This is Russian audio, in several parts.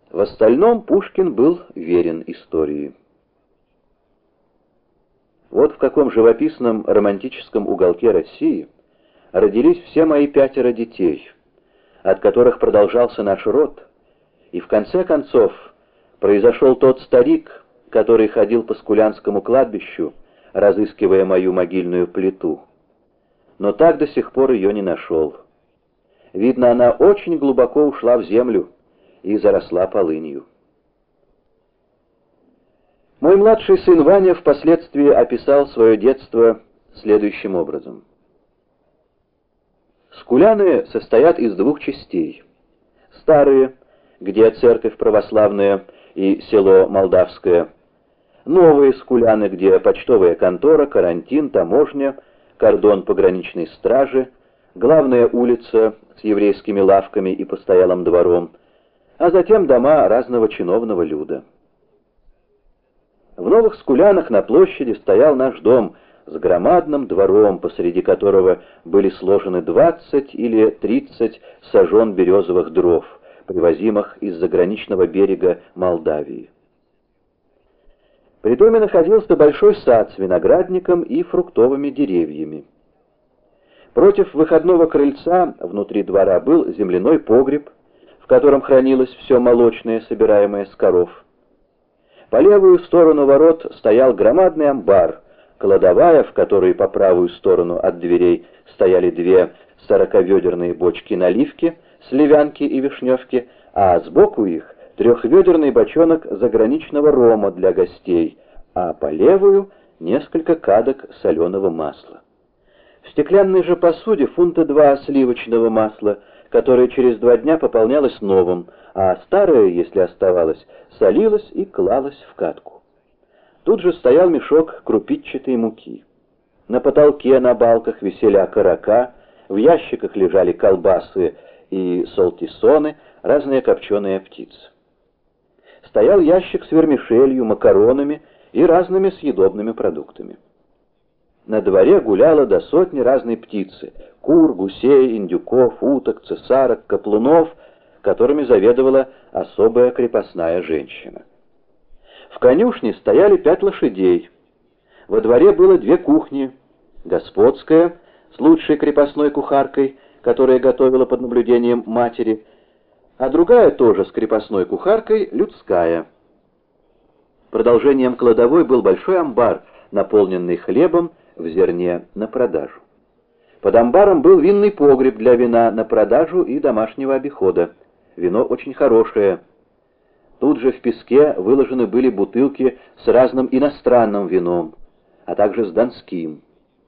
В остальном Пушкин был верен истории. Вот в каком живописном романтическом уголке России родились все мои 5 детей, от которых продолжался наш род, и в конце концов произошел тот старик, который ходил по Скулянскому кладбищу, разыскивая мою могильную плиту, но так до сих пор ее не нашел. Видно, она очень глубоко ушла в землю и заросла полынью. Мой младший сын Ваня впоследствии описал свое детство следующим образом. Скуляны состоят из 2 частей. Старые, где церковь православная и село Молдавское. Новые Скуляны, где почтовая контора, карантин, таможня, кордон пограничной стражи, главная улица с еврейскими лавками и постоялым двором, а затем дома разного чиновного люда. В Новых Скулянах на площади стоял наш дом с громадным двором, посреди которого были сложены 20 или 30 сажен березовых дров, привозимых из заграничного берега Молдавии. При доме находился большой сад с виноградником и фруктовыми деревьями. Против выходного крыльца внутри двора был земляной погреб, в котором хранилось все молочное, собираемое с коров. По левую сторону ворот стоял громадный амбар, кладовая, в которой по правую сторону от дверей стояли 2 40-ведерные бочки наливки, сливянки и вишневки, а сбоку их 3-ведерный бочонок заграничного рома для гостей, а по левую несколько кадок соленого масла. В стеклянной же посуде 2 фунта сливочного масла, которое через 2 дня пополнялось новым, а старое, если оставалось, солилось и клалось в катку. Тут же стоял мешок крупичатой муки. На потолке на балках висели окорока, в ящиках лежали колбасы и солтисоны, разные копченые птицы. Стоял ящик с вермишелью, макаронами и разными съедобными продуктами. На дворе гуляло до 100 разной птицы — кур, гусей, индюков, уток, цесарок, каплунов, которыми заведовала особая крепостная женщина. В конюшне стояли 5 лошадей. Во дворе было 2 кухни: господская с лучшей крепостной кухаркой, которая готовила под наблюдением матери, а другая тоже с крепостной кухаркой, людская. Продолжением кладовой был большой амбар, наполненный хлебом в зерне на продажу. Под амбаром был винный погреб для вина на продажу и домашнего обихода. Вино очень хорошее. Тут же в песке выложены были бутылки с разным иностранным вином, а также с донским.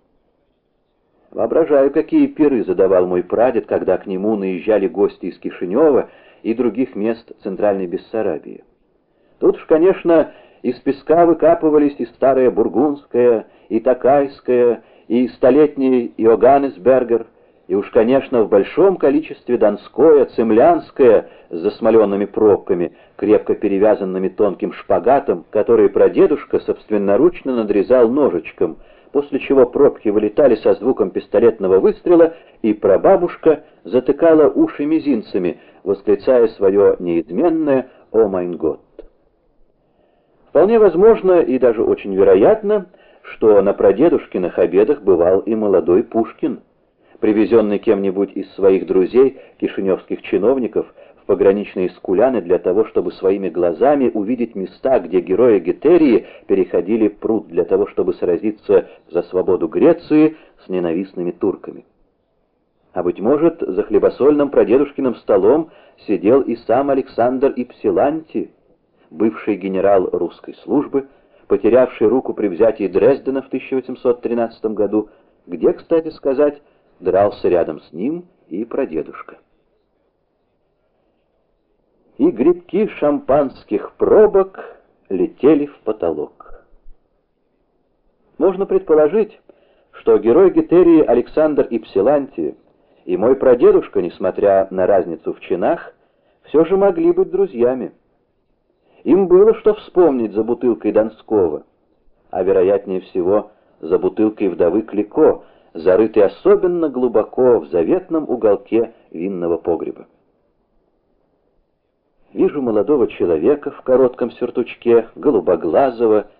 Воображаю, какие пиры задавал мой прадед, когда к нему наезжали гости из Кишинева и других мест Центральной Бессарабии. Тут уж, конечно, из песка выкапывались и старая бургундская, и такайская, и столетний Йоганнесбергер, и уж, конечно, в большом количестве донское, цемлянское с засмоленными пробками, крепко перевязанными тонким шпагатом, который прадедушка собственноручно надрезал ножичком, после чего пробки вылетали со звуком пистолетного выстрела, и прабабушка затыкала уши мизинцами, восклицая свое неизменное «О майн год». Вполне возможно и даже очень вероятно, что на прадедушкиных обедах бывал и молодой Пушкин, привезенный кем-нибудь из своих друзей, кишиневских чиновников, в пограничные Скуляны для того, чтобы своими глазами увидеть места, где герои Гетерии переходили пруд для того, чтобы сразиться за свободу Греции с ненавистными турками. А быть может, за хлебосольным прадедушкиным столом сидел и сам Александр Ипсиланти, бывший генерал русской службы, потерявший руку при взятии Дрездена в 1813 году, где, кстати сказать, дрался рядом с ним и прадедушка. И грибки шампанских пробок летели в потолок. Можно предположить, что герой Гетерии Александр Ипсиланти и мой прадедушка, несмотря на разницу в чинах, все же могли быть друзьями. Им было что вспомнить за бутылкой Донского, а вероятнее всего за бутылкой вдовы Клико, зарытой особенно глубоко в заветном уголке винного погреба. Вижу молодого человека в коротком сюртучке, голубоглазого,